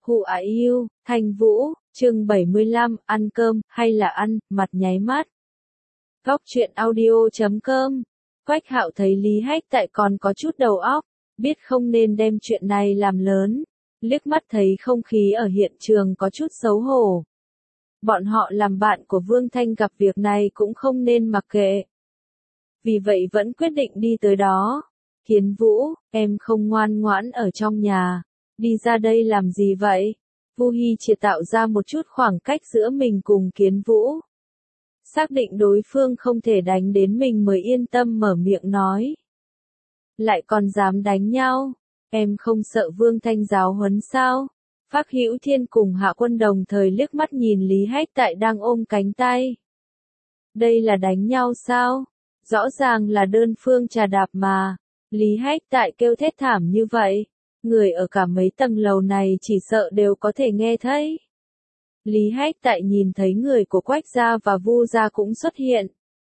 Who are you, Thanh Vũ, chương 75, ăn cơm, hay là ăn, mặt nháy mắt. Góc truyện audio.com. Quách Hạo thấy Lý Hách Tại còn có chút đầu óc, biết không nên đem chuyện này làm lớn, liếc mắt thấy không khí ở hiện trường có chút xấu hổ. Bọn họ làm bạn của Vương Thanh gặp việc này cũng không nên mặc kệ. Vì vậy vẫn quyết định đi tới đó. Kiến Vũ, em không ngoan ngoãn ở trong nhà, đi ra đây làm gì vậy? Vu Hi Triệt tạo ra một chút khoảng cách giữa mình cùng Kiến Vũ. Xác định đối phương không thể đánh đến mình mới yên tâm mở miệng nói. Lại còn dám đánh nhau, em không sợ Vương Thanh giáo huấn sao? Phác Hữu Thiên cùng Hạ Quân đồng thời liếc mắt nhìn Lý Hách Tại đang ôm cánh tay. Đây là đánh nhau sao? Rõ ràng là đơn phương trà đạp mà. Lý Hách Tại kêu thét thảm như vậy, người ở cả mấy tầng lầu này chỉ sợ đều có thể nghe thấy. Lý Hách Tại nhìn thấy người của Quách gia và Vu gia cũng xuất hiện.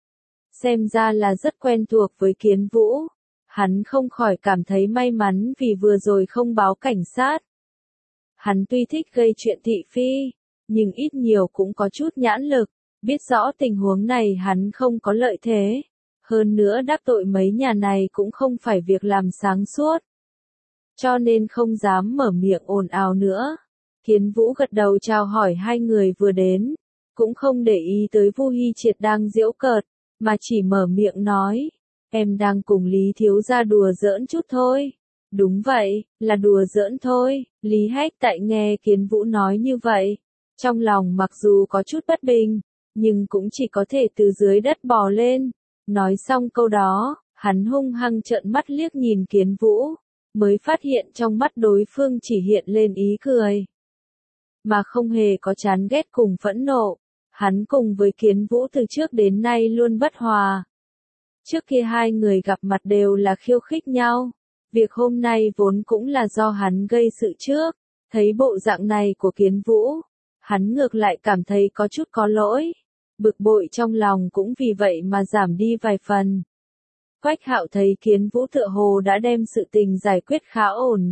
Xem ra là rất quen thuộc với Kiến Vũ. Hắn không khỏi cảm thấy may mắn vì vừa rồi không báo cảnh sát. Hắn tuy thích gây chuyện thị phi, nhưng ít nhiều cũng có chút nhãn lực, biết rõ tình huống này hắn không có lợi thế. Hơn nữa đắc tội mấy nhà này cũng không phải việc làm sáng suốt. Cho nên không dám mở miệng ồn ào nữa. Kiến Vũ gật đầu chào hỏi hai người vừa đến, cũng không để ý tới Vu Hi Triệt đang giễu cợt, mà chỉ mở miệng nói, em đang cùng Lý thiếu gia đùa giỡn chút thôi. Đúng vậy, là đùa giỡn thôi. Lý Hách Tại nghe Kiến Vũ nói như vậy, trong lòng mặc dù có chút bất bình, nhưng cũng chỉ có thể từ dưới đất bò lên. Nói xong câu đó, hắn hung hăng trợn mắt liếc nhìn Kiến Vũ, mới phát hiện trong mắt đối phương chỉ hiện lên ý cười, mà không hề có chán ghét cùng phẫn nộ. Hắn cùng với Kiến Vũ từ trước đến nay luôn bất hòa. Trước kia hai người gặp mặt đều là khiêu khích nhau. Việc hôm nay vốn cũng là do hắn gây sự trước. Thấy bộ dạng này của Kiến Vũ, hắn ngược lại cảm thấy có chút có lỗi. Bực bội trong lòng cũng vì vậy mà giảm đi vài phần. Quách Hạo thấy Kiến Vũ tựa hồ đã đem sự tình giải quyết khá ổn,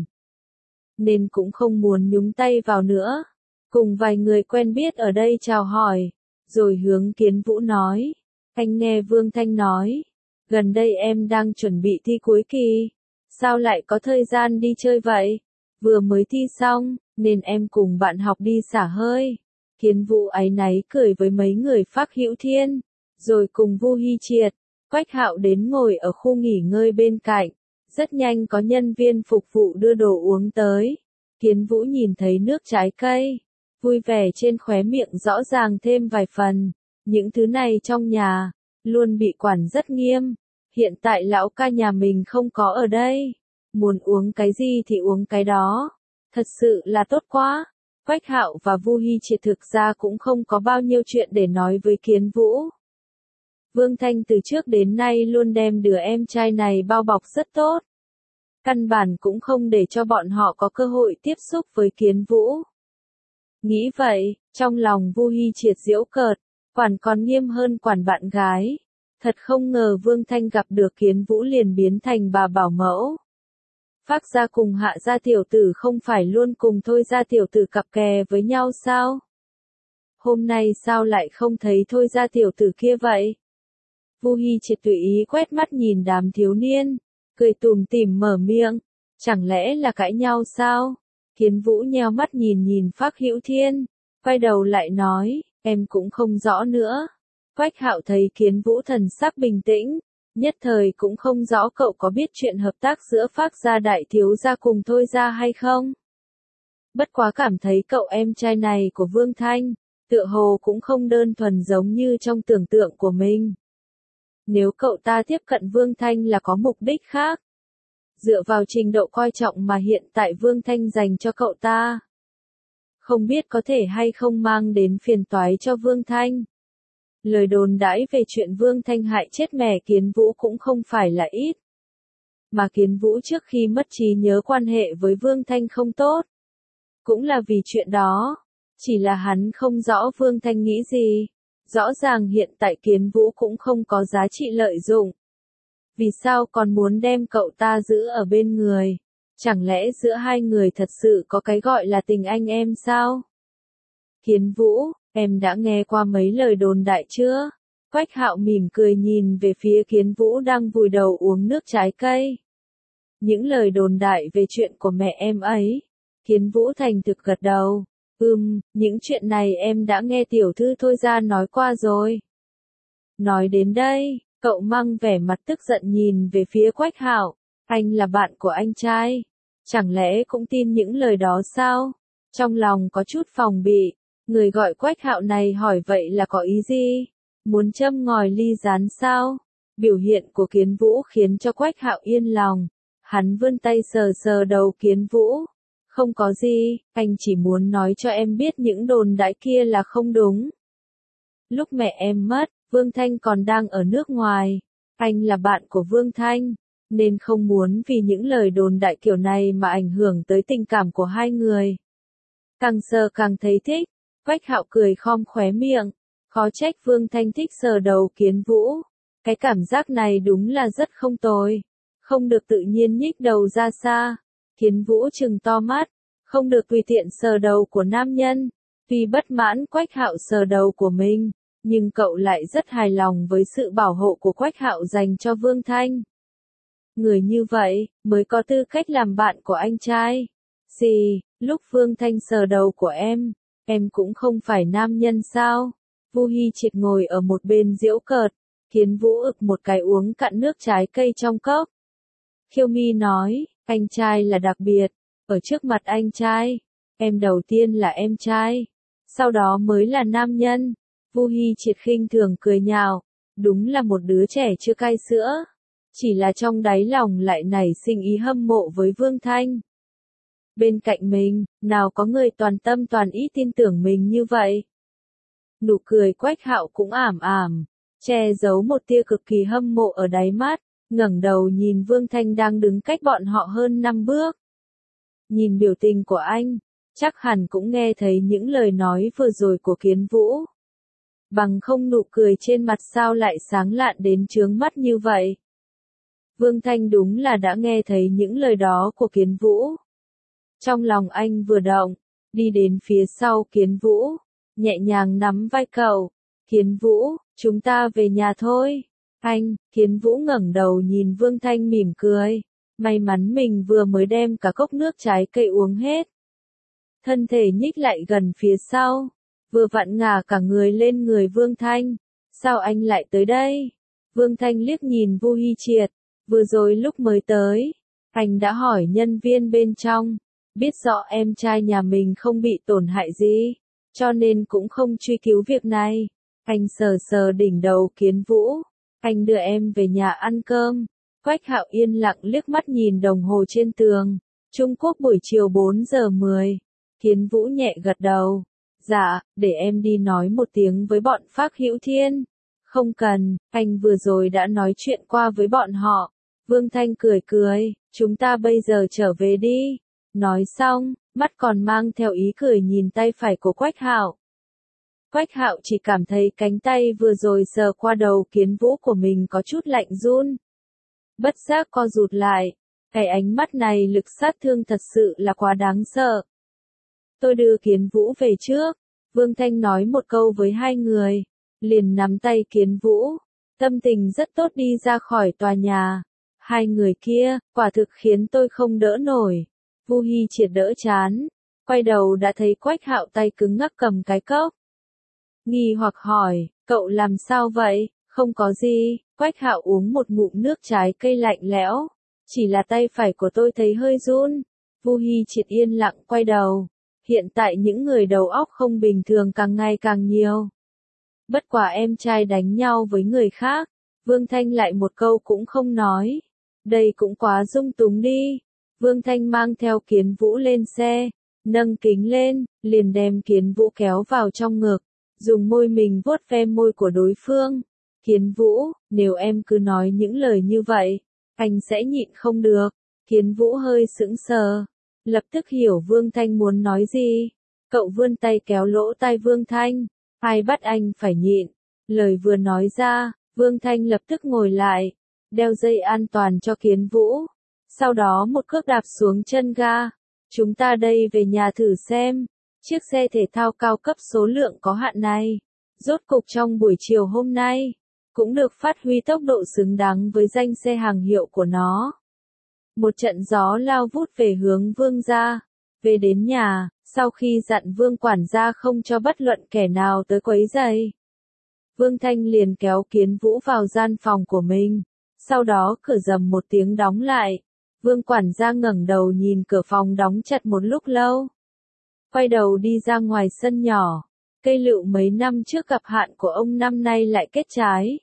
nên cũng không muốn nhúng tay vào nữa. Cùng vài người quen biết ở đây chào hỏi, rồi hướng Kiến Vũ nói, anh nghe Vương Thanh nói, gần đây em đang chuẩn bị thi cuối kỳ, sao lại có thời gian đi chơi vậy? Vừa mới thi xong, nên em cùng bạn học đi xả hơi. Kiến Vũ áy náy cười với mấy người Phác Hữu Thiên, rồi cùng Vu Hi Triệt, Quách Hạo đến ngồi ở khu nghỉ ngơi bên cạnh. Rất nhanh có nhân viên phục vụ đưa đồ uống tới. Kiến Vũ nhìn thấy nước trái cây, vui vẻ trên khóe miệng rõ ràng thêm vài phần. Những thứ này trong nhà, luôn bị quản rất nghiêm. Hiện tại lão ca nhà mình không có ở đây. Muốn uống cái gì thì uống cái đó. Thật sự là tốt quá. Quách Hạo và Vu Hi Triệt thực ra cũng không có bao nhiêu chuyện để nói với Kiến Vũ. Vương Thanh từ trước đến nay luôn đem đứa em trai này bao bọc rất tốt. Căn bản cũng không để cho bọn họ có cơ hội tiếp xúc với Kiến Vũ. Nghĩ vậy, trong lòng Vu Hi Triệt giễu cợt, quản còn nghiêm hơn quản bạn gái. Thật không ngờ Vương Thanh gặp được Kiến Vũ liền biến thành bà bảo mẫu. Phác gia cùng Hạ gia tiểu tử không phải luôn cùng Thôi gia tiểu tử cặp kè với nhau sao? Hôm nay sao lại không thấy Thôi gia tiểu tử kia vậy? Vu Hi Triệt tùy ý quét mắt nhìn đám thiếu niên, cười tủm tỉm mở miệng, chẳng lẽ là cãi nhau sao? Kiến Vũ nheo mắt nhìn Phác Hữu Thiên, quay đầu lại nói, em cũng không rõ nữa. Quách Hạo thấy Kiến Vũ thần sắc bình tĩnh, nhất thời cũng không rõ cậu có biết chuyện hợp tác giữa Phác gia đại thiếu gia cùng Thôi gia hay không. Bất quá cảm thấy cậu em trai này của Vương Thanh, tựa hồ cũng không đơn thuần giống như trong tưởng tượng của mình. Nếu cậu ta tiếp cận Vương Thanh là có mục đích khác, dựa vào trình độ coi trọng mà hiện tại Vương Thanh dành cho cậu ta, không biết có thể hay không mang đến phiền toái cho Vương Thanh. Lời đồn đãi về chuyện Vương Thanh hại chết mẹ Kiến Vũ cũng không phải là ít. Mà Kiến Vũ trước khi mất trí nhớ quan hệ với Vương Thanh không tốt. Cũng là vì chuyện đó. Chỉ là hắn không rõ Vương Thanh nghĩ gì. Rõ ràng hiện tại Kiến Vũ cũng không có giá trị lợi dụng. Vì sao còn muốn đem cậu ta giữ ở bên người? Chẳng lẽ giữa hai người thật sự có cái gọi là tình anh em sao? Kiến Vũ, em đã nghe qua mấy lời đồn đại chưa? Quách Hạo mỉm cười nhìn về phía Kiến Vũ đang vùi đầu uống nước trái cây. Những lời đồn đại về chuyện của mẹ em ấy. Kiến Vũ thành thực gật đầu. Những chuyện này em đã nghe tiểu thư Thôi Gia nói qua rồi. Nói đến đây, cậu mang vẻ mặt tức giận nhìn về phía Quách Hạo. Anh là bạn của anh trai. Chẳng lẽ cũng tin những lời đó sao? Trong lòng có chút phòng bị. Người gọi Quách Hạo này hỏi vậy là có ý gì? Muốn châm ngòi ly gián sao? Biểu hiện của Kiến Vũ khiến cho Quách Hạo yên lòng. Hắn vươn tay sờ sờ đầu Kiến Vũ. Không có gì, anh chỉ muốn nói cho em biết những đồn đại kia là không đúng. Lúc mẹ em mất, Vương Thanh còn đang ở nước ngoài. Anh là bạn của Vương Thanh, nên không muốn vì những lời đồn đại kiểu này mà ảnh hưởng tới tình cảm của hai người. Càng sờ càng thấy thích, Quách Hạo cười khom khóe miệng. Khó trách Vương Thanh thích sờ đầu Kiến Vũ. Cái cảm giác này đúng là rất không tồi. Không được tự nhiên nhích đầu ra xa. Kiến Vũ trừng to mắt. Không được tùy tiện sờ đầu của nam nhân. Tuy bất mãn Quách Hạo sờ đầu của mình, nhưng cậu lại rất hài lòng với sự bảo hộ của Quách Hạo dành cho Vương Thanh. Người như vậy, mới có tư cách làm bạn của anh trai. Lúc Vương Thanh sờ đầu của em cũng không phải nam nhân sao? Vu Hi Triệt ngồi ở một bên giễu cợt. Kiến Vũ ực một cái uống cạn nước trái cây trong cốc. Khiêu Mi nói, anh trai là đặc biệt. Ở trước mặt anh trai, em đầu tiên là em trai, sau đó mới là nam nhân. Vu Hi Triệt khinh thường cười nhạo, đúng là một đứa trẻ chưa cai sữa. Chỉ là trong đáy lòng lại nảy sinh ý hâm mộ với Vương Thanh. Bên cạnh mình, nào có người toàn tâm toàn ý tin tưởng mình như vậy. Nụ cười Quách Hạo cũng ảm ảm, che giấu một tia cực kỳ hâm mộ ở đáy mắt, ngẩng đầu nhìn Vương Thanh đang đứng cách bọn họ hơn 5 bước. Nhìn biểu tình của anh, chắc hẳn cũng nghe thấy những lời nói vừa rồi của Kiến Vũ. Bằng không nụ cười trên mặt sao lại sáng lạn đến chướng mắt như vậy. Vương Thanh đúng là đã nghe thấy những lời đó của Kiến Vũ. Trong lòng anh vừa động, đi đến phía sau Kiến Vũ, nhẹ nhàng nắm vai cậu. Kiến Vũ, chúng ta về nhà thôi. Anh, Kiến Vũ ngẩng đầu nhìn Vương Thanh mỉm cười. May mắn mình vừa mới đem cả cốc nước trái cây uống hết. Thân thể nhích lại gần phía sau, vừa vặn ngả cả người lên người Vương Thanh. Sao anh lại tới đây? Vương Thanh liếc nhìn Vu Hi Triệt. Vừa rồi lúc mới tới, anh đã hỏi nhân viên bên trong, biết rõ em trai nhà mình không bị tổn hại gì, cho nên cũng không truy cứu việc này. Anh sờ sờ đỉnh đầu Kiến Vũ. Anh đưa em về nhà ăn cơm. Quách Hạo yên lặng liếc mắt nhìn đồng hồ trên tường. Trung Quốc buổi chiều 4 giờ 10. Kiến Vũ nhẹ gật đầu. Dạ, để em đi nói một tiếng với bọn Phác Hữu Thiên. Không cần, anh vừa rồi đã nói chuyện qua với bọn họ. Vương Thanh cười cười, chúng ta bây giờ trở về đi. Nói xong, mắt còn mang theo ý cười nhìn tay phải của Quách Hạo. Quách Hạo chỉ cảm thấy cánh tay vừa rồi sờ qua đầu Kiến Vũ của mình có chút lạnh run. Bất giác co rụt lại, cái ánh mắt này lực sát thương thật sự là quá đáng sợ. Tôi đưa Kiến Vũ về trước. Vương Thanh nói một câu với hai người, liền nắm tay Kiến Vũ, tâm tình rất tốt đi ra khỏi tòa nhà. Hai người kia, quả thực khiến tôi không đỡ nổi. Vu Hi Triệt đỡ chán, quay đầu đã thấy Quách Hạo tay cứng ngắc cầm cái cốc. Nghi hoặc hỏi, cậu làm sao vậy? Không có gì, Quách Hạo uống một ngụm nước trái cây lạnh lẽo. Chỉ là tay phải của tôi thấy hơi run. Vu Hi Triệt yên lặng quay đầu. Hiện tại những người đầu óc không bình thường càng ngày càng nhiều. Bất quả em trai đánh nhau với người khác. Vương Thanh lại một câu cũng không nói. Đây cũng quá dung túng đi. Vương Thanh mang theo Kiến Vũ lên xe. Nâng kính lên, liền đem Kiến Vũ kéo vào trong ngực. Dùng môi mình vuốt ve môi của đối phương. Kiến Vũ, nếu em cứ nói những lời như vậy, anh sẽ nhịn không được. Kiến Vũ hơi sững sờ. Lập tức hiểu Vương Thanh muốn nói gì. Cậu vươn tay kéo lỗ tai Vương Thanh. Ai bắt anh phải nhịn. Lời vừa nói ra, Vương Thanh lập tức ngồi lại. Đeo dây an toàn cho Kiến Vũ. Sau đó một cước đạp xuống chân ga. Chúng ta đây về nhà thử xem. Chiếc xe thể thao cao cấp số lượng có hạn này, rốt cục trong buổi chiều hôm nay, cũng được phát huy tốc độ xứng đáng với danh xe hàng hiệu của nó. Một trận gió lao vút về hướng Vương gia. Về đến nhà, sau khi dặn Vương quản gia không cho bất luận kẻ nào tới quấy rầy, Vương Thanh liền kéo Kiến Vũ vào gian phòng của mình. Sau đó cửa rầm một tiếng đóng lại. Vương quản gia ngẩng đầu nhìn cửa phòng đóng chặt một lúc lâu. Quay đầu đi ra ngoài sân nhỏ. Cây lựu mấy năm trước gặp hạn của ông năm nay lại kết trái.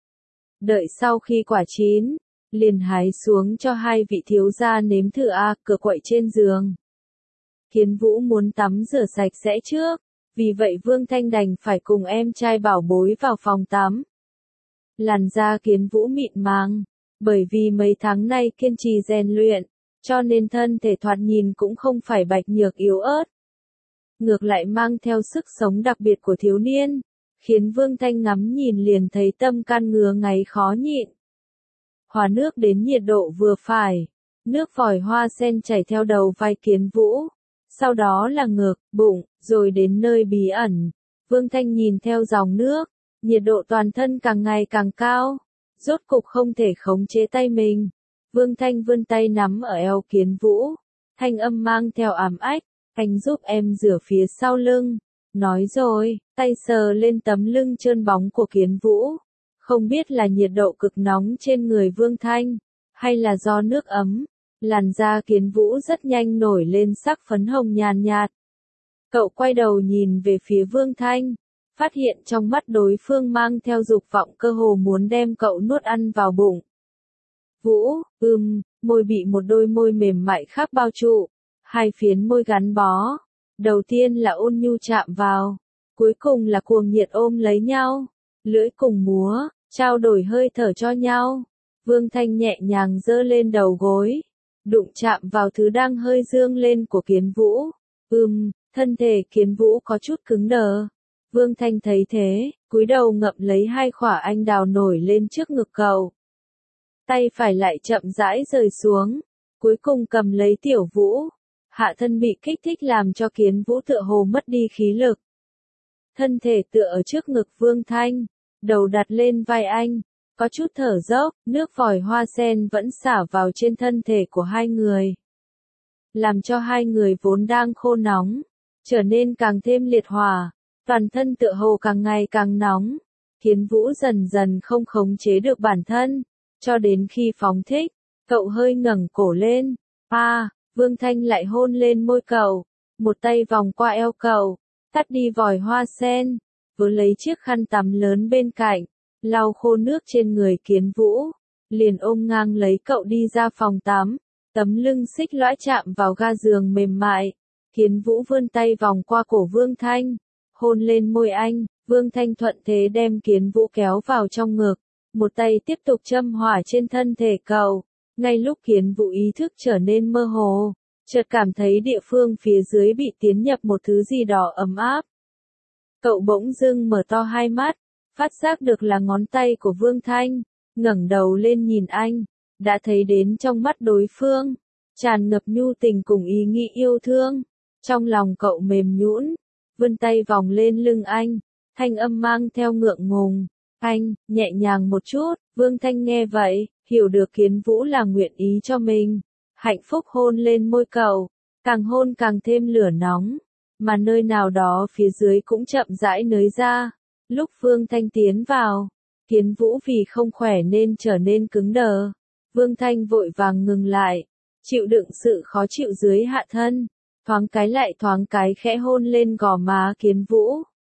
Đợi sau khi quả chín, liền hái xuống cho hai vị thiếu gia nếm thử cửa quậy trên giường. Kiến Vũ muốn tắm rửa sạch sẽ trước, vì vậy Vương Thanh đành phải cùng em trai bảo bối vào phòng tắm. Làn da Kiến Vũ mịn màng, bởi vì mấy tháng nay kiên trì rèn luyện, cho nên thân thể thoạt nhìn cũng không phải bạch nhược yếu ớt. Ngược lại mang theo sức sống đặc biệt của thiếu niên, khiến Vương Thanh ngắm nhìn liền thấy tâm can ngứa ngáy khó nhịn. Hòa nước đến nhiệt độ vừa phải, nước vòi hoa sen chảy theo đầu vai Kiến Vũ, sau đó là ngực, bụng, rồi đến nơi bí ẩn. Vương Thanh nhìn theo dòng nước, nhiệt độ toàn thân càng ngày càng cao, rốt cục không thể khống chế tay mình. Vương Thanh vươn tay nắm ở eo Kiến Vũ, thanh âm mang theo ám ách, anh giúp em rửa phía sau lưng. Nói rồi, tay sờ lên tấm lưng trơn bóng của Kiến Vũ. Không biết là nhiệt độ cực nóng trên người Vương Thanh, hay là do nước ấm, làn da Kiến Vũ rất nhanh nổi lên sắc phấn hồng nhàn nhạt. Cậu quay đầu nhìn về phía Vương Thanh, phát hiện trong mắt đối phương mang theo dục vọng cơ hồ muốn đem cậu nuốt ăn vào bụng. Vũ, môi bị một đôi môi mềm mại khác bao trụ, hai phiến môi gắn bó. Đầu tiên là ôn nhu chạm vào, cuối cùng là cuồng nhiệt ôm lấy nhau, lưỡi cùng múa, trao đổi hơi thở cho nhau. Vương Thanh nhẹ nhàng giơ lên đầu gối, đụng chạm vào thứ đang hơi dương lên của Kiến Vũ. Thân thể Kiến Vũ có chút cứng đờ. Vương Thanh thấy thế, cúi đầu ngậm lấy hai khỏa anh đào nổi lên trước ngực cậu. Tay phải lại chậm rãi rời xuống, cuối cùng cầm lấy Tiểu Vũ. Hạ thân bị kích thích làm cho Kiến Vũ tựa hồ mất đi khí lực. Thân thể tựa ở trước ngực Vương Thanh, đầu đặt lên vai anh, có chút thở dốc, nước vòi hoa sen vẫn xả vào trên thân thể của hai người. Làm cho hai người vốn đang khô nóng, trở nên càng thêm liệt hỏa, toàn thân tựa hồ càng ngày càng nóng. Kiến Vũ dần dần không khống chế được bản thân, cho đến khi phóng thích, cậu hơi ngẩng cổ lên. Vương Thanh lại hôn lên môi cậu, một tay vòng qua eo cậu, tắt đi vòi hoa sen, vừa lấy chiếc khăn tắm lớn bên cạnh, lau khô nước trên người Kiến Vũ, liền ôm ngang lấy cậu đi ra phòng tắm, tấm lưng xích lõa chạm vào ga giường mềm mại. Kiến Vũ vươn tay vòng qua cổ Vương Thanh, hôn lên môi anh. Vương Thanh thuận thế đem Kiến Vũ kéo vào trong ngực, một tay tiếp tục châm hỏa trên thân thể cậu. Ngay lúc Kiến Vũ ý thức trở nên mơ hồ, chợt cảm thấy địa phương phía dưới bị tiến nhập một thứ gì đó ấm áp. Cậu bỗng dưng mở to hai mắt, phát giác được là ngón tay của Vương Thanh, ngẩng đầu lên nhìn anh, đã thấy đến trong mắt đối phương, tràn ngập nhu tình cùng ý nghĩ yêu thương. Trong lòng cậu mềm nhũn, vươn tay vòng lên lưng anh, thanh âm mang theo ngượng ngùng. Anh, nhẹ nhàng một chút. Vương Thanh nghe vậy, hiểu được Kiến Vũ là nguyện ý cho mình. Hạnh phúc hôn lên môi cậu, càng hôn càng thêm lửa nóng, mà nơi nào đó phía dưới cũng chậm rãi nới ra. Lúc Vương Thanh tiến vào, Kiến Vũ vì không khỏe nên trở nên cứng đờ. Vương Thanh vội vàng ngừng lại, chịu đựng sự khó chịu dưới hạ thân, thoáng cái lại thoáng cái khẽ hôn lên gò má Kiến Vũ.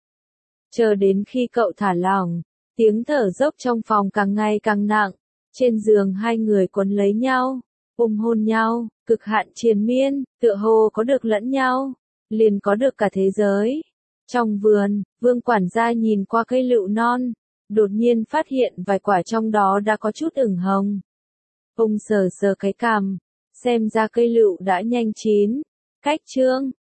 Chờ đến khi cậu thả lỏng, tiếng thở dốc trong phòng càng ngày càng nặng, trên giường hai người quấn lấy nhau, ôm hôn nhau, cực hạn triền miên, tựa hồ có được lẫn nhau, liền có được cả thế giới. Trong vườn, Vương quản gia nhìn qua cây lựu non, đột nhiên phát hiện vài quả trong đó đã có chút ửng hồng. Ông sờ sờ cái cằm, xem ra cây lựu đã nhanh chín. Cách chương